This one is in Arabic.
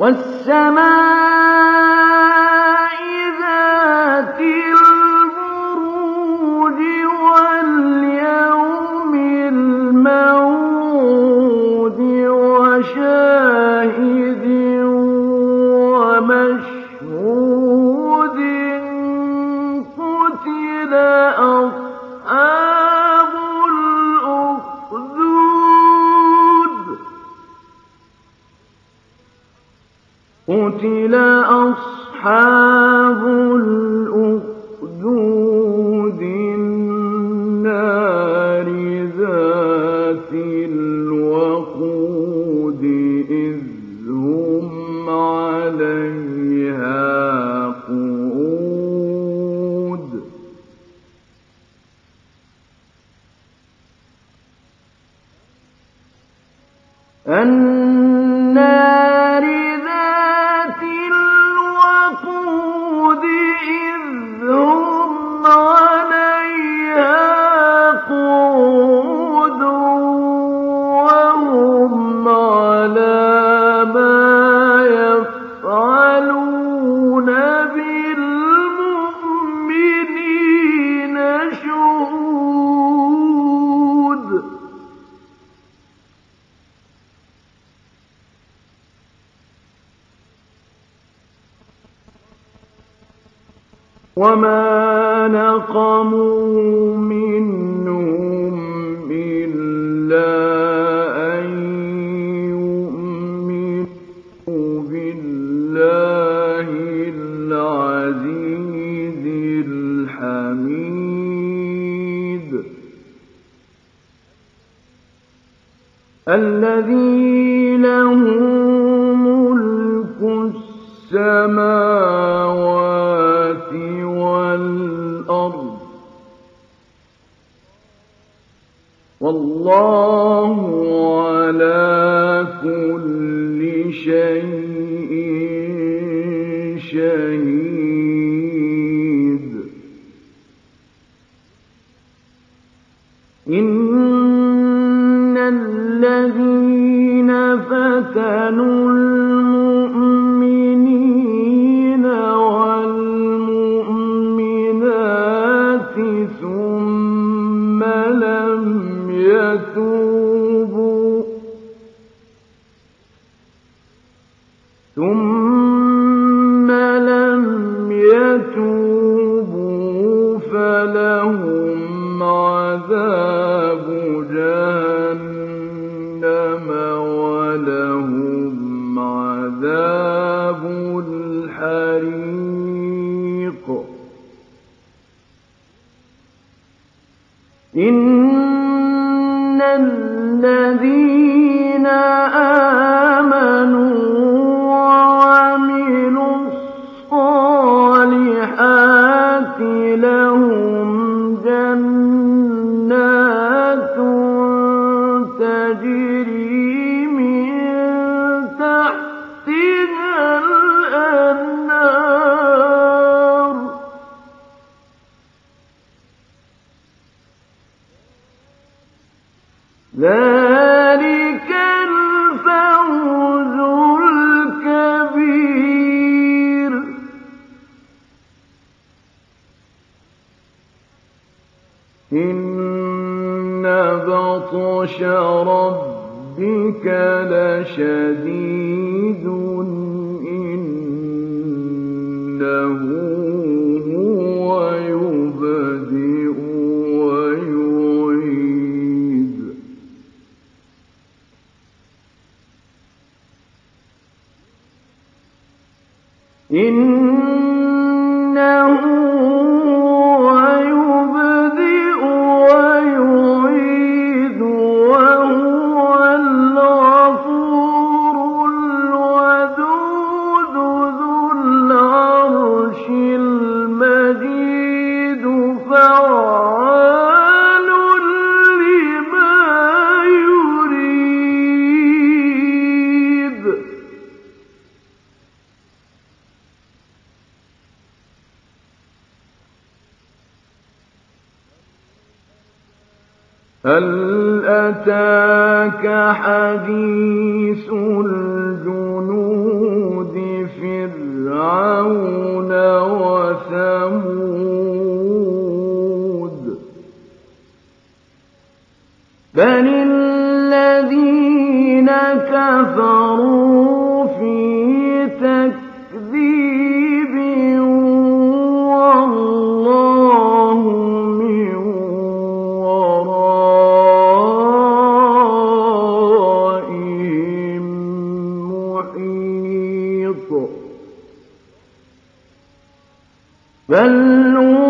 والسماء ذات البروج واليوم الموعود وشاهد ومشهود قتل أصحاب الأخدود النار ذات الوقود إذ هم عليها قعود النار ذات الوقود إذ هم عليها قعود وهم على ما يفعلون بالمؤمنين شهود وما نقموا منهم إلا أن يؤمنوا بالله العزيز الحميد الذي له ملك السماوات والأرض والله على كل شيء شهيد إن الذين فتنوا المؤمنين والمؤمنات ثم لم يتوبوا فلهم عذاب جهنم ولهم عذاب الحريق إن الذين آمنوا وعملوا الصالحات لهم جنات تجري من تحتها الأنهار ذلك الفوز الكبير إن بطش ربك لشديد إنه هو يبدئ ويعيد إنه هو يبدئ ويعيد وهو الغفور الودود ذو العرش المجيد فعال لما يريد هل أتاك حديث الجنود بل